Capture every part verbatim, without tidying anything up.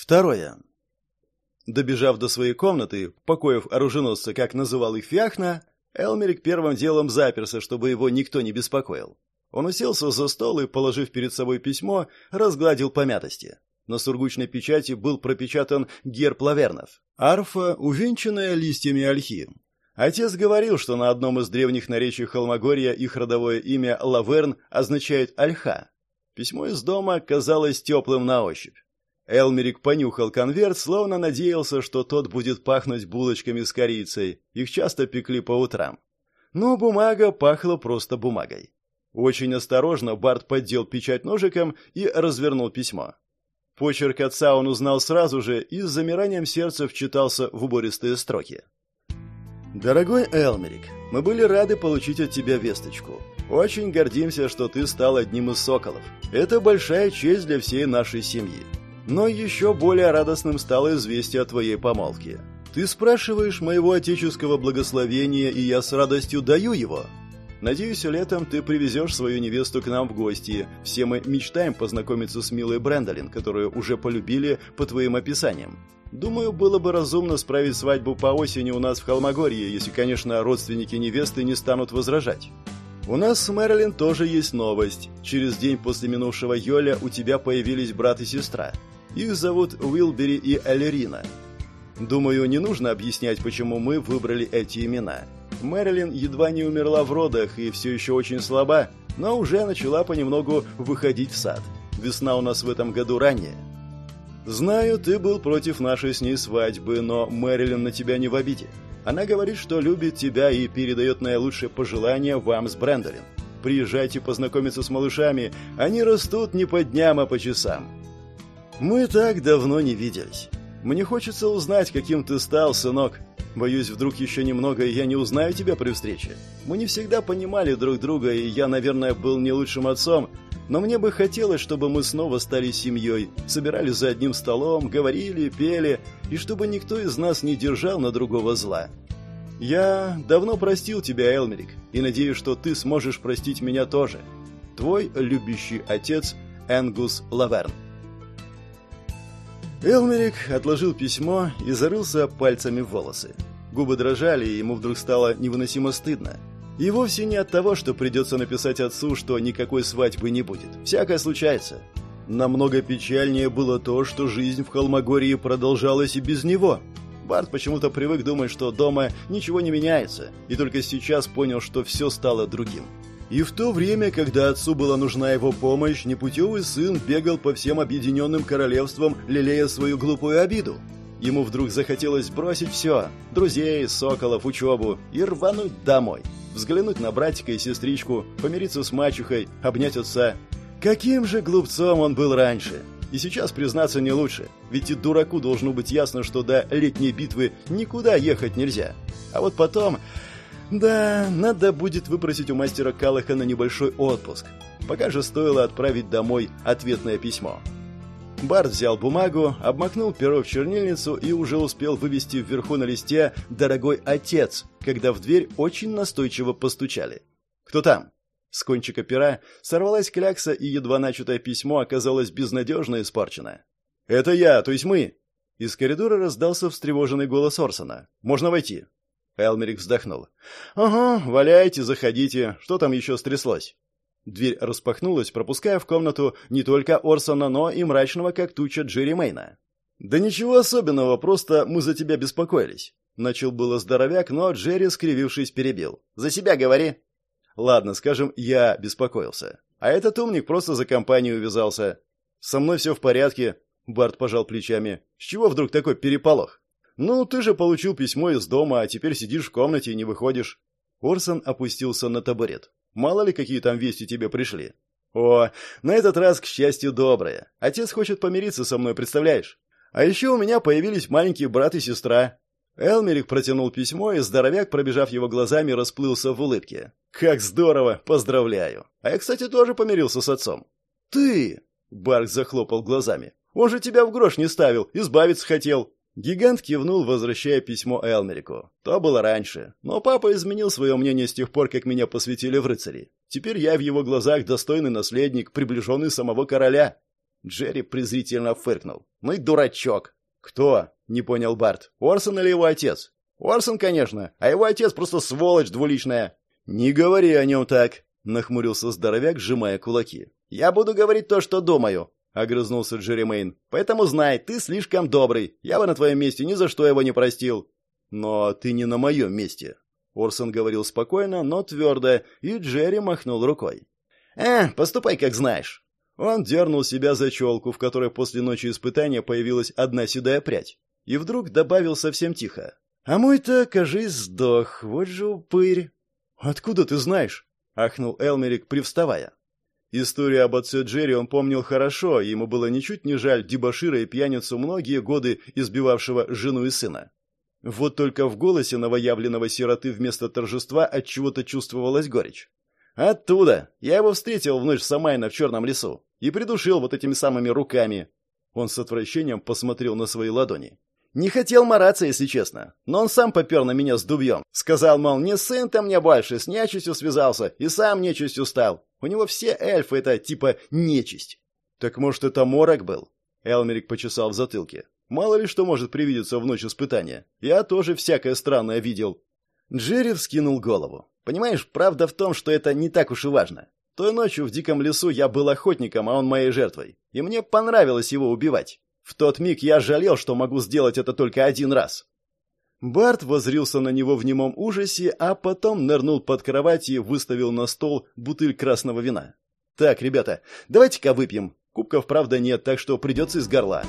Второе. Добежав до своей комнаты, покоев оруженосца, как называл их Фиахна, Элмерик первым делом заперся, чтобы его никто не беспокоил. Он уселся за стол и, положив перед собой письмо, разгладил помятости. На сургучной печати был пропечатан герб лавернов. Арфа, увенчанная листьями ольхи. Отец говорил, что на одном из древних наречий Холмогорья их родовое имя Лаверн означает «ольха». Письмо из дома казалось теплым на ощупь. Элмерик понюхал конверт, словно надеялся, что тот будет пахнуть булочками с корицей. Их часто пекли по утрам. Но бумага пахла просто бумагой. Очень осторожно Барт поддел печать ножиком и развернул письмо. Почерк отца он узнал сразу же и с замиранием сердца вчитался в убористые строки. «Дорогой Элмерик, мы были рады получить от тебя весточку. Очень гордимся, что ты стал одним из соколов. Это большая честь для всей нашей семьи. Но еще более радостным стало известие о твоей помолвке. Ты спрашиваешь моего отеческого благословения, и я с радостью даю его. Надеюсь, летом ты привезешь свою невесту к нам в гости. Все мы мечтаем познакомиться с милой Брэндолин, которую уже полюбили по твоим описаниям. Думаю, было бы разумно справить свадьбу по осени у нас в Холмогорье, если, конечно, родственники невесты не станут возражать. У нас с Мэрилин тоже есть новость. Через день после минувшего Йоля у тебя появились брат и сестра. Их зовут Уилбери и Элерина. Думаю, не нужно объяснять, почему мы выбрали эти имена. Мэрилин едва не умерла в родах и все еще очень слаба, но уже начала понемногу выходить в сад. Весна у нас в этом году ранняя. Знаю, ты был против нашей с ней свадьбы, но Мэрилин на тебя не в обиде. Она говорит, что любит тебя и передает наилучшие пожелания вам с Брэндолин. Приезжайте познакомиться с малышами, они растут не по дням, а по часам. Мы так давно не виделись. Мне хочется узнать, каким ты стал, сынок. Боюсь, вдруг еще немного, и я не узнаю тебя при встрече. Мы не всегда понимали друг друга, и я, наверное, был не лучшим отцом, но мне бы хотелось, чтобы мы снова стали семьей, собирались за одним столом, говорили, пели, и чтобы никто из нас не держал на другого зла. Я давно простил тебя, Элмерик, и надеюсь, что ты сможешь простить меня тоже. Твой любящий отец Энгус Лаверн. Элмерик отложил письмо и зарылся пальцами в волосы. Губы дрожали, и ему вдруг стало невыносимо стыдно. И вовсе не от того, что придется написать отцу, что никакой свадьбы не будет. Всякое случается. Намного печальнее было то, что жизнь в Холмогорье продолжалась и без него. Барт почему-то привык думать, что дома ничего не меняется, и только сейчас понял, что все стало другим. И в то время, когда отцу была нужна его помощь, непутевый сын бегал по всем объединенным королевствам, лелея свою глупую обиду. Ему вдруг захотелось бросить все – друзей, соколов, учебу – и рвануть домой. Взглянуть на братика и сестричку, помириться с мачехой, обнять отца. Каким же глупцом он был раньше! И сейчас, признаться, не лучше, ведь и дураку должно быть ясно, что до летней битвы никуда ехать нельзя. А вот потом... Да, надо будет выпросить у мастера Калахана небольшой отпуск. Пока же стоило отправить домой ответное письмо. Барт взял бумагу, обмакнул перо в чернильницу и уже успел вывести вверху на листе «Дорогой отец», когда в дверь очень настойчиво постучали. «Кто там?» С кончика пера сорвалась клякса, и едва начатое письмо оказалось безнадежно испорчено. «Это я, то есть мы!» Из коридора раздался встревоженный голос Орсона. «Можно войти?» Элмерик вздохнул. «Ага, валяйте, заходите. Что там еще стряслось?» Дверь распахнулась, пропуская в комнату не только Орсона, но и мрачного, как туча, Джерри Мэйна. «Да ничего особенного, просто мы за тебя беспокоились». Начал было здоровяк, но Джерри, скривившись, перебил. «За себя говори». «Ладно, скажем, я беспокоился. А этот умник просто за компанию увязался. Со мной все в порядке». Барт пожал плечами. «С чего вдруг такой переполох?» «Ну, ты же получил письмо из дома, а теперь сидишь в комнате и не выходишь». Орсон опустился на табурет. «Мало ли, какие там вести тебе пришли». «О, на этот раз, к счастью, доброе. Отец хочет помириться со мной, представляешь? А еще у меня появились маленький брат и сестра». Элмерик протянул письмо, и здоровяк, пробежав его глазами, расплылся в улыбке. «Как здорово! Поздравляю! А я, кстати, тоже помирился с отцом». «Ты!» — Барк захлопал глазами. «Он же тебя в грош не ставил, избавиться хотел». Гигант кивнул, возвращая письмо Элмерику. То было раньше, но папа изменил свое мнение с тех пор, как меня посвятили в рыцари. Теперь я в его глазах достойный наследник, приближенный самого короля. Джерри презрительно фыркнул. «Ну и дурачок!» «Кто?» — не понял Барт. «Орсон или его отец?» «Орсон, конечно, а его отец просто сволочь двуличная». «Не говори о нем так!» — нахмурился здоровяк, сжимая кулаки. «Я буду говорить то, что думаю», — огрызнулся Джерри Мэйн. «Поэтому знай, ты слишком добрый. Я бы на твоем месте ни за что его не простил». «Но ты не на моем месте», — Орсон говорил спокойно, но твердо, и Джерри махнул рукой. «Э, поступай, как знаешь». Он дернул себя за челку, в которой после ночи испытания появилась одна седая прядь, и вдруг добавил совсем тихо. «А мой-то, кажись, сдох, вот же упырь». «Откуда ты знаешь?» — ахнул Элмерик, привставая. Историю об отце Джерри он помнил хорошо, и ему было ничуть не жаль дебошира и пьяницу, многие годы избивавшего жену и сына. Вот только в голосе новоявленного сироты вместо торжества отчего-то чувствовалась горечь. «Оттуда! Я его встретил в ночь Самайна в Черном лесу и придушил вот этими самыми руками». Он с отвращением посмотрел на свои ладони. «Не хотел мараться, если честно, но он сам попер на меня с дубьем. Сказал, мол, не сын-то мне больше, с нечистью связался и сам нечистью стал. У него все эльфы — это типа нечисть». «Так может, это морок был?» Элмерик почесал в затылке. «Мало ли что может привидеться в ночь испытания. Я тоже всякое странное видел». Джерри вскинул голову. «Понимаешь, правда в том, что это не так уж и важно. Той ночью в диком лесу я был охотником, а он моей жертвой. И мне понравилось его убивать. В тот миг я жалел, что могу сделать это только один раз». Барт воззрился на него в немом ужасе, а потом нырнул под кровать и выставил на стол бутыль красного вина. «Так, ребята, давайте-ка выпьем. Кубков, правда, нет, так что придется из горла».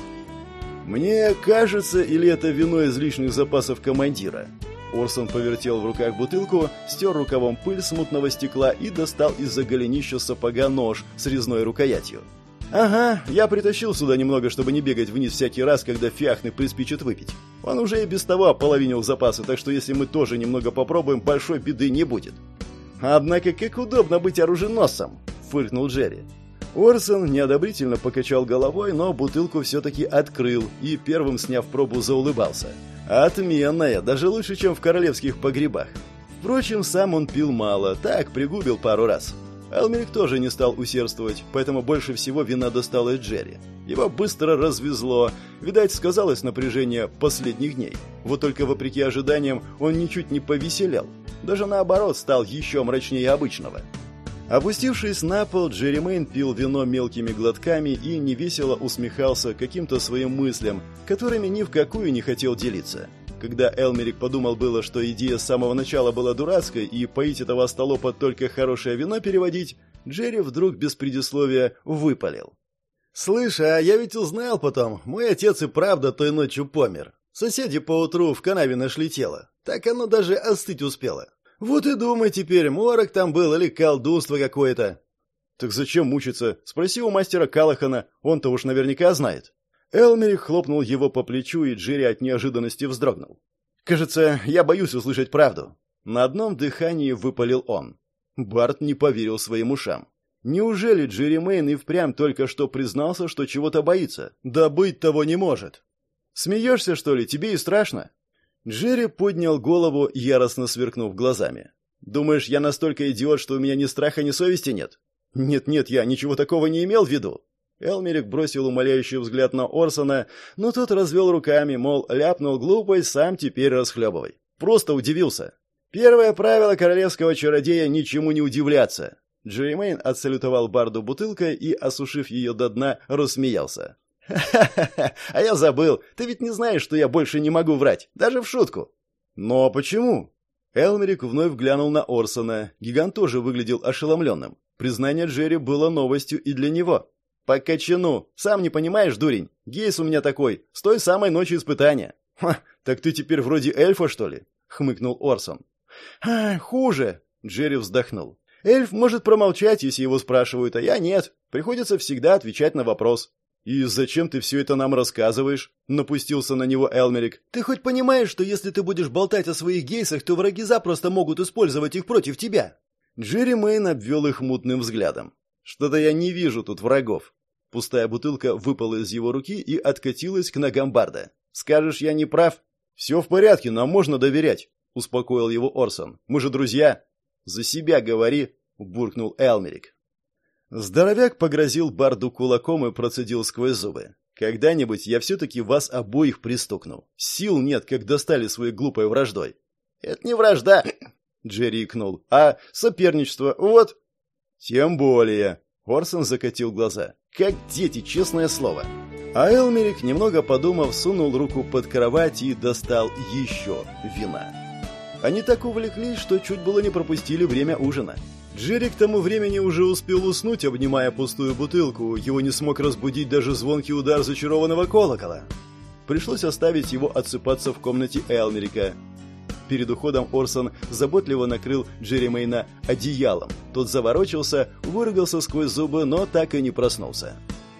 «Мне кажется, или это вино из личных запасов командира?» Орсон повертел в руках бутылку, стер рукавом пыль с мутного стекла и достал из-за голенища сапога нож с резной рукоятью. «Ага, я притащил сюда немного, чтобы не бегать вниз всякий раз, когда Фиахны приспичит выпить. Он уже и без того ополовинил запасы, так что если мы тоже немного попробуем, большой беды не будет». «Однако как удобно быть оруженосцем!» — фыркнул Джерри. Орсон неодобрительно покачал головой, но бутылку все-таки открыл и, первым сняв пробу, заулыбался. «Отменная, даже лучше, чем в королевских погребах». Впрочем, сам он пил мало, так, пригубил пару раз. Элмерик тоже не стал усердствовать, поэтому больше всего вина досталось Джерри. Его быстро развезло, видать, сказалось напряжение последних дней. Вот только, вопреки ожиданиям, он ничуть не повеселел. Даже наоборот, стал еще мрачнее обычного. Опустившись на пол, Джерри Мэйн пил вино мелкими глотками и невесело усмехался каким-то своим мыслям, которыми ни в какую не хотел делиться. Когда Элмерик подумал было, что идея с самого начала была дурацкой и поить этого остолопа только хорошее вино переводить, Джерри вдруг без предисловия выпалил. «Слышь, а я ведь узнал потом, мой отец и правда той ночью помер. Соседи поутру в канаве нашли тело, так оно даже остыть успело. Вот и думай теперь, морок там был или колдунство какое-то». «Так зачем мучиться? Спроси у мастера Калахана, он-то уж наверняка знает». Элмерик хлопнул его по плечу, и Джерри от неожиданности вздрогнул. «Кажется, я боюсь услышать правду». На одном дыхании выпалил он. Барт не поверил своим ушам. Неужели Джерри Мэйн и впрямь только что признался, что чего-то боится? Да быть того не может. «Смеешься, что ли? Тебе и страшно?» Джерри поднял голову, яростно сверкнув глазами. «Думаешь, я настолько идиот, что у меня ни страха, ни совести нет?» «Нет-нет, я ничего такого не имел в виду». Элмерик бросил умоляющий взгляд на Орсона, но тот развел руками, мол, ляпнул глупость, сам теперь расхлебывай. Просто удивился. «Первое правило королевского чародея — ничему не удивляться». Джерри Мэйн отсалютовал Барду бутылкой и, осушив ее до дна, рассмеялся. «Ха-ха-ха! А я забыл! Ты ведь не знаешь, что я больше не могу врать, даже в шутку!» «Но почему?» Элмерик вновь глянул на Орсона. Гигант тоже выглядел ошеломленным. Признание Джерри было новостью и для него. «По качану! Сам не понимаешь, дурень? Гейс у меня такой, с той самой ночи испытания!» «Ха! Так ты теперь вроде эльфа, что ли?» — хмыкнул Орсон. «А, хуже!» — Джерри вздохнул. «Эльф может промолчать, если его спрашивают, а я нет. Приходится всегда отвечать на вопрос». «И зачем ты все это нам рассказываешь?» — напустился на него Элмерик. «Ты хоть понимаешь, что если ты будешь болтать о своих гейсах, то враги запросто могут использовать их против тебя?» Джерри Мэйн обвел их мутным взглядом. «Что-то я не вижу тут врагов». Пустая бутылка выпала из его руки и откатилась к ногам Барда. «Скажешь, я не прав?» «Все в порядке, нам можно доверять», — успокоил его Орсон. «Мы же друзья». «За себя говори», — буркнул Элмерик. Здоровяк погрозил Барду кулаком и процедил сквозь зубы. «Когда-нибудь я все-таки вас обоих пристукну. Сил нет, как достали своей глупой враждой». «Это не вражда», — Джерри икнул, — «а соперничество, вот». «Тем более», — Орсон закатил глаза. «Как дети, честное слово». А Элмерик, немного подумав, сунул руку под кровать и достал еще вина. Они так увлеклись, что чуть было не пропустили время ужина. Джерри к тому времени уже успел уснуть, обнимая пустую бутылку. Его не смог разбудить даже звонкий удар зачарованного колокола. Пришлось оставить его отсыпаться в комнате Элмерика. Перед уходом Орсон заботливо накрыл Джерримейна одеялом. Тот заворочился, выругался сквозь зубы, но так и не проснулся.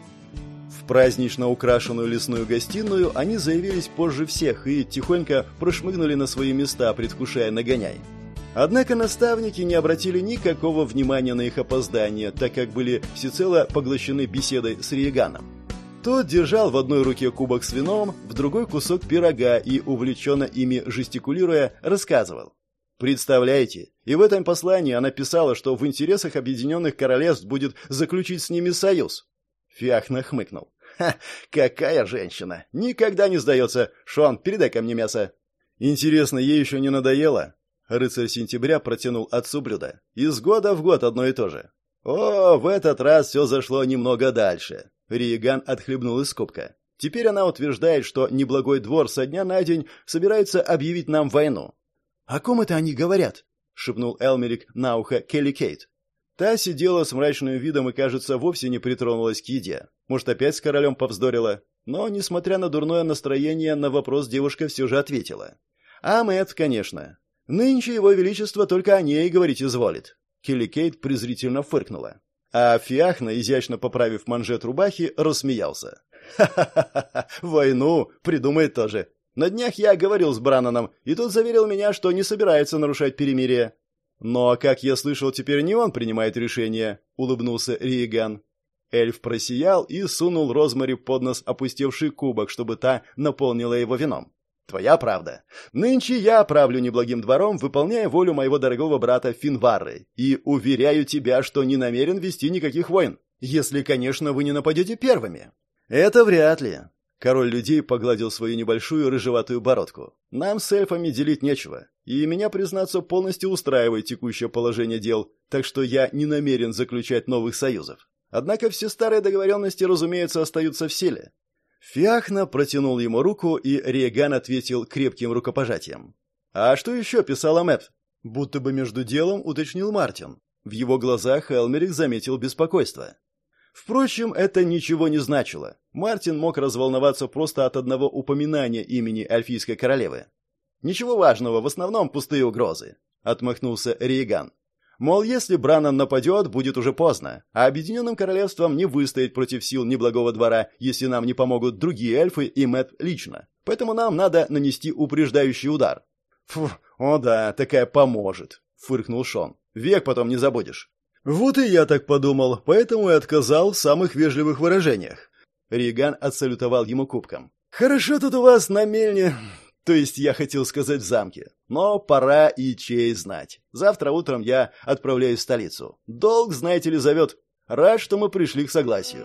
В празднично украшенную лесную гостиную они заявились позже всех и тихонько прошмыгнули на свои места, предвкушая нагоняй. Однако наставники не обратили никакого внимания на их опоздание, так как были всецело поглощены беседой с Риеганом. Тот держал в одной руке кубок с вином, в другой кусок пирога и, увлеченно ими жестикулируя, рассказывал. Представляете, и в этом послании она писала, что в интересах Объединенных Королевств будет заключить с ними союз. Фиахна хмыкнул. «Ха, какая женщина! Никогда не сдается! Шон, передай ко мне мясо!» «Интересно, ей еще не надоело?» Рыцарь Сентября протянул отцу блюдо. «Из года в год одно и то же». «О, в этот раз все зашло немного дальше». Риеган отхлебнул из кубка. «Теперь она утверждает, что неблагой двор со дня на день собирается объявить нам войну». «О ком это они говорят?» — шепнул Элмерик на ухо Келли Кейт. Та сидела с мрачным видом и, кажется, вовсе не притронулась к еде. Может, опять с королем повздорила? Но, несмотря на дурное настроение, на вопрос девушка все же ответила. «А Мэтт, конечно. Нынче его величество только о ней говорить изволит». Келли Кейт презрительно фыркнула. А Фиахна, изящно поправив манжет рубахи, рассмеялся. «Ха-ха-ха! Войну! Придумает тоже. На днях я говорил с Брананом, и тот заверил меня, что не собирается нарушать перемирие». «Но, как я слышал, теперь не он принимает решение», — улыбнулся Риеган. Эльф просиял и сунул Розмари под нос опустевший кубок, чтобы та наполнила его вином. «Твоя правда. Нынче я правлю неблагим двором, выполняя волю моего дорогого брата Финварры, и уверяю тебя, что не намерен вести никаких войн, если, конечно, вы не нападете первыми». «Это вряд ли». Король людей погладил свою небольшую рыжеватую бородку. «Нам с эльфами делить нечего, и меня, признаться, полностью устраивает текущее положение дел, так что я не намерен заключать новых союзов. Однако все старые договоренности, разумеется, остаются в силе». Фиахна протянул ему руку, и Риеган ответил крепким рукопожатием. «А что еще писала Мэтт?» Будто бы между делом уточнил Мартин. В его глазах Элмерик заметил беспокойство. Впрочем, это ничего не значило. Мартин мог разволноваться просто от одного упоминания имени Эльфийской королевы. «Ничего важного, в основном пустые угрозы», — отмахнулся Риеган. Мол, если Бранан нападет, будет уже поздно, а Объединенным Королевством не выстоять против сил неблагого двора, если нам не помогут другие эльфы и Мэтт лично. Поэтому нам надо нанести упреждающий удар. «Фу, о да, такая поможет», — фыркнул Шон. «Век потом не забудешь». «Вот и я так подумал, поэтому и отказал в самых вежливых выражениях». Риеган отсалютовал ему кубком. «Хорошо тут у вас на мельне...» То есть я хотел сказать в замке. Но пора и честь знать. Завтра утром я отправляюсь в столицу. Долг, знаете ли, зовет. Рад, что мы пришли к согласию.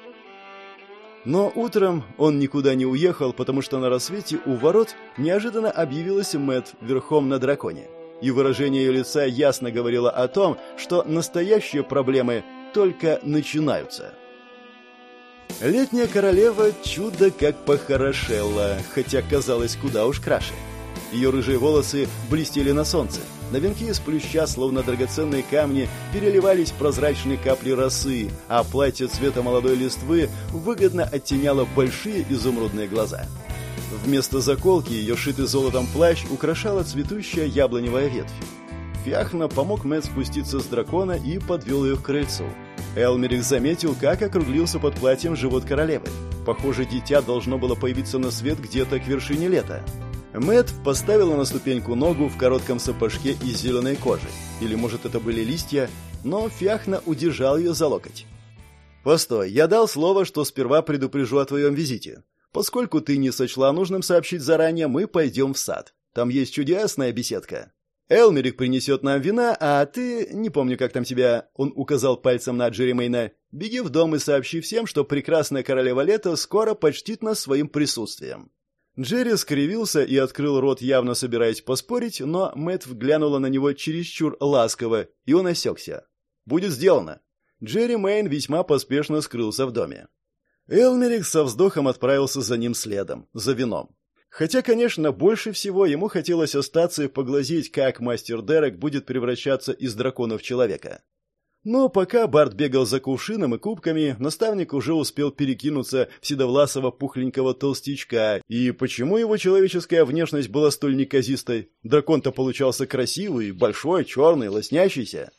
Но утром он никуда не уехал, потому что на рассвете у ворот неожиданно объявилась Мэтт верхом на драконе. И выражение ее лица ясно говорило о том, что настоящие проблемы только начинаются. Летняя королева чудо как похорошела, хотя казалось куда уж краше. Ее рыжие волосы блестели на солнце. На венке из плюща, словно драгоценные камни, переливались прозрачные капли росы, а платье цвета молодой листвы выгодно оттеняло большие изумрудные глаза. Вместо заколки ее шитый золотом плащ украшала цветущая яблоневая ветвь. Фиахна помог Мэтт спуститься с дракона и подвел ее к крыльцу. Элмерик заметил, как округлился под платьем живот королевы. Похоже, дитя должно было появиться на свет где-то к вершине лета. Мэтт поставила на ступеньку ногу в коротком сапожке из зеленой кожи. Или, может, это были листья, но Фиахна удержал ее за локоть. «Постой, я дал слово, что сперва предупрежу о твоем визите. Поскольку ты не сочла нужным сообщить заранее, мы пойдем в сад. Там есть чудесная беседка». Элмерик принесет нам вина, а ты, не помню, как там тебя, он указал пальцем на Джеремейна, беги в дом и сообщи всем, что прекрасная королева лета скоро почтит нас своим присутствием». Джерри скривился и открыл рот, явно собираясь поспорить, но Мэтт глянула на него чересчур ласково, и он осекся. «Будет сделано». Джерри Мэйн весьма поспешно скрылся в доме. Элмерик со вздохом отправился за ним следом, за вином. Хотя, конечно, больше всего ему хотелось остаться и поглазеть, как мастер Дерек будет превращаться из дракона в человека. Но пока Барт бегал за кувшином и кубками, наставник уже успел перекинуться в седовласого пухленького толстячка. И почему его человеческая внешность была столь неказистой? Дракон-то получался красивый, большой, черный, лоснящийся.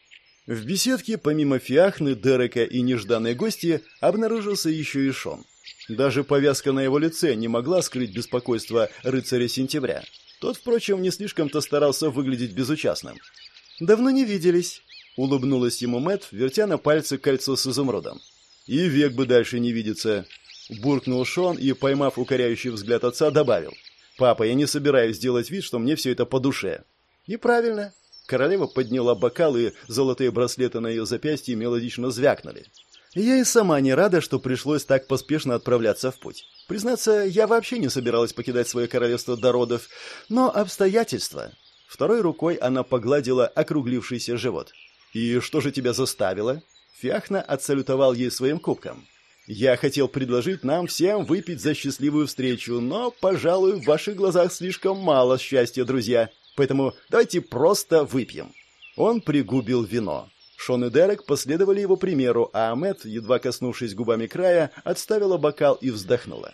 В беседке, помимо Фиахны, Дерека и нежданной гости, обнаружился еще и Шон. Даже повязка на его лице не могла скрыть беспокойство рыцаря сентября. Тот, впрочем, не слишком-то старался выглядеть безучастным. «Давно не виделись», — улыбнулась ему Мэтт, вертя на пальце кольцо с изумрудом. «И век бы дальше не видеться», — буркнул Шон и, поймав укоряющий взгляд отца, добавил. «Папа, я не собираюсь делать вид, что мне все это по душе». «И правильно». Королева подняла бокал, и золотые браслеты на ее запястье мелодично звякнули. Я и сама не рада, что пришлось так поспешно отправляться в путь. Признаться, я вообще не собиралась покидать свое королевство до родов, но обстоятельства... Второй рукой она погладила округлившийся живот. «И что же тебя заставило?» Фиахна отсалютовал ей своим кубком. «Я хотел предложить нам всем выпить за счастливую встречу, но, пожалуй, в ваших глазах слишком мало счастья, друзья. Поэтому давайте просто выпьем». Он пригубил вино. Шон и Дерек последовали его примеру, а Мэтт, едва коснувшись губами края, отставила бокал и вздохнула.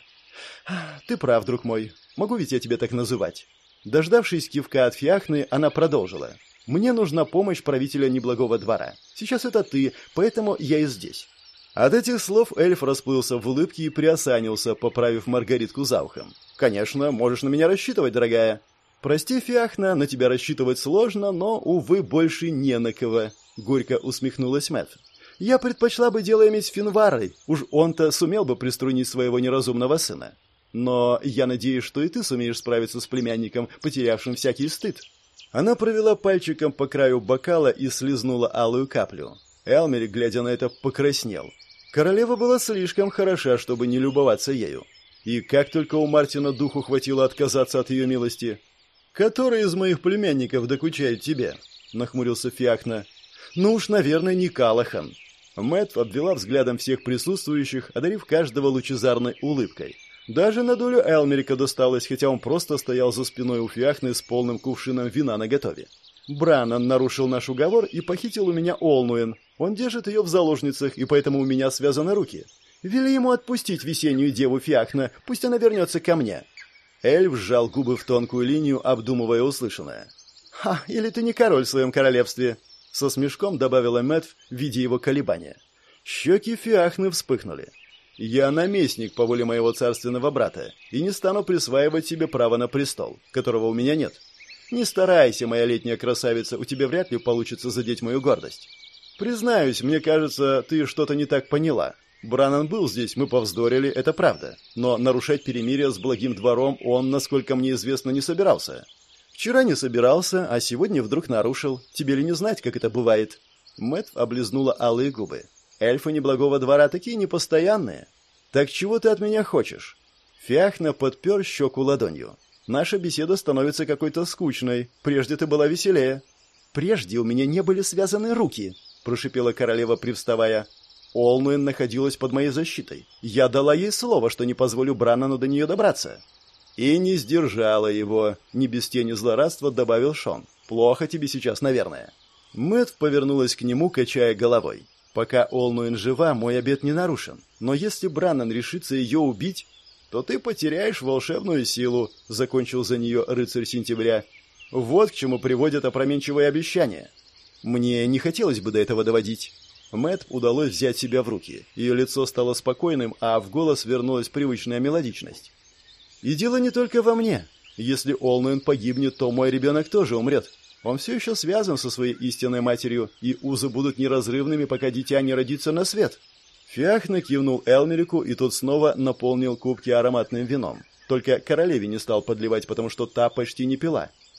«Ты прав, друг мой. Могу ведь я тебя так называть?» Дождавшись кивка от Фиахны, она продолжила. «Мне нужна помощь правителя неблагого двора. Сейчас это ты, поэтому я и здесь». От этих слов эльф расплылся в улыбке и приосанился, поправив Маргаритку за ухом. «Конечно, можешь на меня рассчитывать, дорогая». «Прости, Фиахна, на тебя рассчитывать сложно, но, увы, больше не на кого». Горько усмехнулась Мэтт. «Я предпочла бы дело иметь с Финварой. Уж он-то сумел бы приструнить своего неразумного сына. Но я надеюсь, что и ты сумеешь справиться с племянником, потерявшим всякий стыд». Она провела пальчиком по краю бокала и слезнула алую каплю. Элмерик, глядя на это, покраснел. Королева была слишком хороша, чтобы не любоваться ею. И как только у Мартина духу хватило отказаться от ее милости. «Который из моих племянников докучает тебе?» — нахмурился Фиахна. «Ну уж, наверное, не Калахан». Мэтт обвела взглядом всех присутствующих, одарив каждого лучезарной улыбкой. Даже на долю Элмерика досталось, хотя он просто стоял за спиной у Фиахны с полным кувшином вина наготове. «Браннан нарушил наш уговор и похитил у меня Олнуэн. Он держит ее в заложницах, и поэтому у меня связаны руки. Вели ему отпустить весеннюю деву Фиахна, пусть она вернется ко мне». Эльф сжал губы в тонкую линию, обдумывая услышанное. «Ха, или ты не король в своем королевстве?» Со смешком добавила Мэтт, видя его колебания. Щеки Фиахны вспыхнули. «Я наместник по воле моего царственного брата и не стану присваивать себе право на престол, которого у меня нет. Не старайся, моя летняя красавица, у тебя вряд ли получится задеть мою гордость. Признаюсь, мне кажется, ты что-то не так поняла. Браннан был здесь, мы повздорили, это правда. Но нарушать перемирие с благим двором он, насколько мне известно, не собирался. Вчера не собирался, а сегодня вдруг нарушил. Тебе ли не знать, как это бывает?» Мэтт облизнула алые губы. «Эльфы неблагого двора такие непостоянные. Так чего ты от меня хочешь?» Фиахна подпер щеку ладонью. «Наша беседа становится какой-то скучной. Прежде ты была веселее». «Прежде у меня не были связаны руки», — прошипела королева, привставая. «Олнуэн находилась под моей защитой. Я дала ей слово, что не позволю Браннану до нее добраться». «И не сдержала его», — не без тени злорадства добавил Шон. «Плохо тебе сейчас, наверное». Мэтт повернулась к нему, качая головой. «Пока Олнуэн жива, мой обет не нарушен. Но если Браннан решится ее убить, то ты потеряешь волшебную силу», — закончил за нее рыцарь сентября. «Вот к чему приводят опрометчивые обещания. Мне не хотелось бы до этого доводить». Мэтт удалось взять себя в руки. Ее лицо стало спокойным, а в голос вернулась привычная мелодичность. «И дело не только во мне. Если Олнуэн погибнет, то мой ребенок тоже умрет. Он все еще связан со своей истинной матерью, и узы будут неразрывными, пока дитя не родится на свет». Фиахна кивнул Элмерику, и тот снова наполнил кубки ароматным вином. Только королеве не стал подливать, потому что та почти не пила.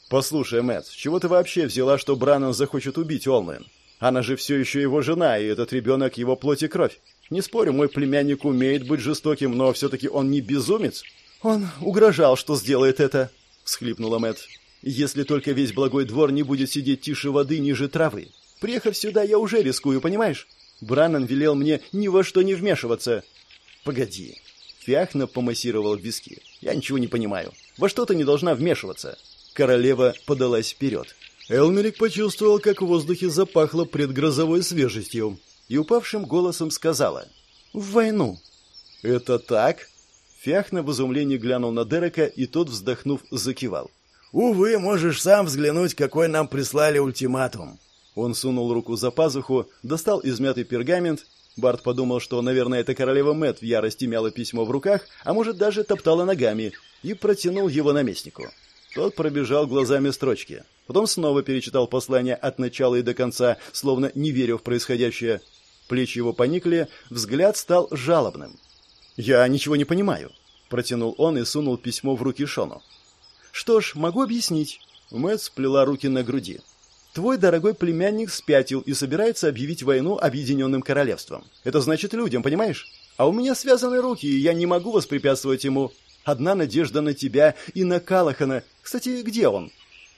«Послушай, Мэтт, с чего ты вообще взяла, что Браннан захочет убить Олмэн? Она же все еще его жена, и этот ребенок его плоть и кровь. Не спорю, мой племянник умеет быть жестоким, но все-таки он не безумец». «Он угрожал, что сделает это», — всхлипнула Мэтт. «Если только весь благой двор не будет сидеть тише воды ниже травы. Приехав сюда, я уже рискую, понимаешь? Браннан велел мне ни во что не вмешиваться». «Погоди». Фиахна помассировал виски. «Я ничего не понимаю. Во что ты не должна вмешиваться?» Королева подалась вперед. Элмерик почувствовал, как в воздухе запахло предгрозовой свежестью, и упавшим голосом сказала: «В войну». «Это так?» Фиахна в изумлении глянул на Дерека, и тот, вздохнув, закивал. «Увы, можешь сам взглянуть, какой нам прислали ультиматум». Он сунул руку за пазуху, достал измятый пергамент. Барт подумал, что, наверное, это королева Мэтт в ярости мяла письмо в руках, а может, даже топтала ногами, и протянул его наместнику. Тот пробежал глазами строчки. Потом снова перечитал послание от начала и до конца, словно не веря в происходящее. Плечи его поникли, взгляд стал жалобным. «Я ничего не понимаю», — протянул он и сунул письмо в руки Шону. «Что ж, могу объяснить». Мэтт сплела руки на груди. «Твой дорогой племянник спятил и собирается объявить войну Объединенным Королевством. Это значит людям, понимаешь? А у меня связаны руки, и я не могу воспрепятствовать ему. Одна надежда на тебя и на Калахана. Кстати, где он?»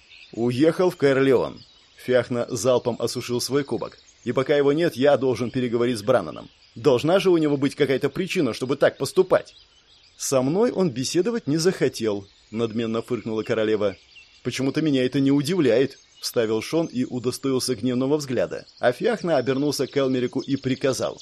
«Уехал в Каэрлеон». Фиахна залпом осушил свой кубок. «И пока его нет, я должен переговорить с Браннаном. Должна же у него быть какая-то причина, чтобы так поступать». «Со мной он беседовать не захотел», — надменно фыркнула королева. «Почему-то меня это не удивляет», — вставил Шон и удостоился гневного взгляда. А Фиахна обернулся к Элмерику и приказал: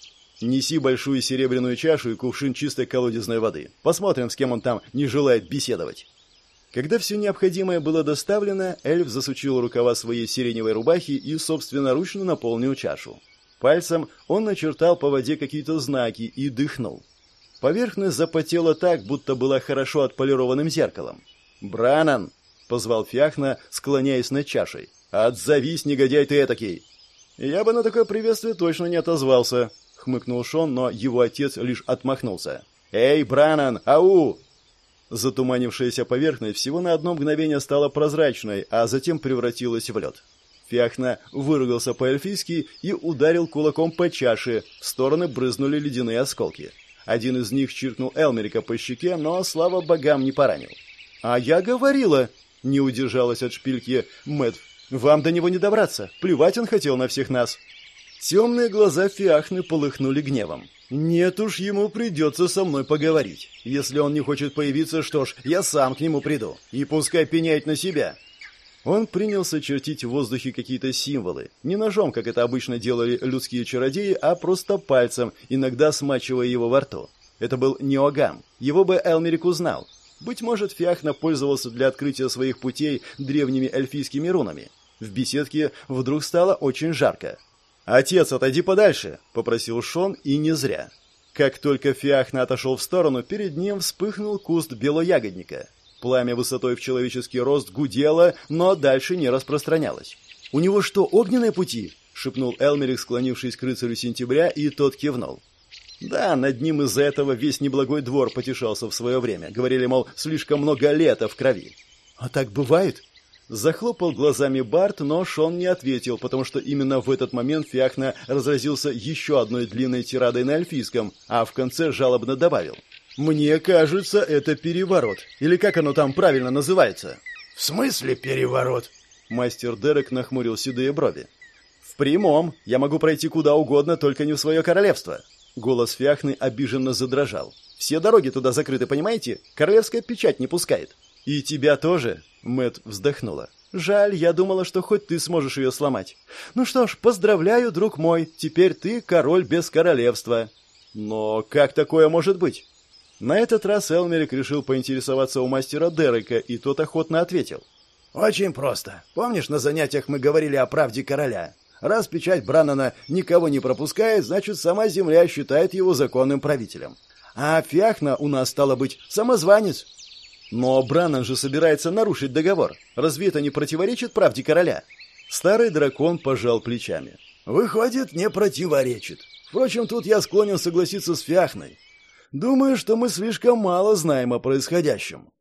«Неси большую серебряную чашу и кувшин чистой колодезной воды. Посмотрим, с кем он там не желает беседовать». Когда все необходимое было доставлено, эльф засучил рукава своей сиреневой рубахи и собственноручно наполнил чашу. Пальцем он начертал по воде какие-то знаки и дыхнул. Поверхность запотела так, будто была хорошо отполированным зеркалом. «Браннан!» — позвал Фиахна, склоняясь над чашей. «Отзовись, негодяй ты этакий!» «Я бы на такое приветствие точно не отозвался», — хмыкнул Шон, но его отец лишь отмахнулся. «Эй, Браннан, ау!» Затуманившаяся поверхность всего на одно мгновение стала прозрачной, а затем превратилась в лед. Фиахна выругался по-эльфийски и ударил кулаком по чаше, в стороны брызнули ледяные осколки. Один из них чиркнул Элмерика по щеке, но, слава богам, не поранил. «А я говорила!» — не удержалась от шпильки Мэтт. «Вам до него не добраться. Плевать он хотел на всех нас». Темные глаза Фиахны полыхнули гневом. «Нет уж, ему придется со мной поговорить. Если он не хочет появиться, что ж, я сам к нему приду. И пускай пеняет на себя». Он принялся чертить в воздухе какие-то символы. Не ножом, как это обычно делали людские чародеи, а просто пальцем, иногда смачивая его во рту. Это был Неогам. Его бы Элмерик узнал. Быть может, Фиахна пользовался для открытия своих путей древними эльфийскими рунами. В беседке вдруг стало очень жарко. «Отец, отойди подальше!» — попросил Шон, и не зря. Как только Фиахна отошел в сторону, перед ним вспыхнул куст белоягодника. Пламя высотой в человеческий рост гудело, но дальше не распространялось. «У него что, огненные пути?» — шепнул Элмерик, склонившись к рыцарю сентября, и тот кивнул. Да, над ним из-за этого весь неблагой двор потешался в свое время. Говорили, мол, слишком много лета в крови. «А так бывает?» Захлопал глазами Барт, но Шон не ответил, потому что именно в этот момент Фиахна разразился еще одной длинной тирадой на эльфийском, а в конце жалобно добавил: «Мне кажется, это переворот. Или как оно там правильно называется?» «В смысле переворот?» Мастер Дерек нахмурил седые брови. «В прямом. Я могу пройти куда угодно, только не в свое королевство». Голос Фиахны обиженно задрожал. «Все дороги туда закрыты, понимаете? Королевская печать не пускает». «И тебя тоже?» — Мэтт вздохнула. «Жаль, я думала, что хоть ты сможешь ее сломать. Ну что ж, поздравляю, друг мой, теперь ты король без королевства». «Но как такое может быть?» На этот раз Элмерик решил поинтересоваться у мастера Дерека, и тот охотно ответил. «Очень просто. Помнишь, на занятиях мы говорили о правде короля? Раз печать Браннана никого не пропускает, значит, сама земля считает его законным правителем. А Фиахна у нас, стало быть, самозванец». «Но Браннан же собирается нарушить договор. Разве это не противоречит правде короля?» Старый дракон пожал плечами. «Выходит, не противоречит. Впрочем, тут я склонен согласиться с Фиахной. Думаю, что мы слишком мало знаем о происходящем».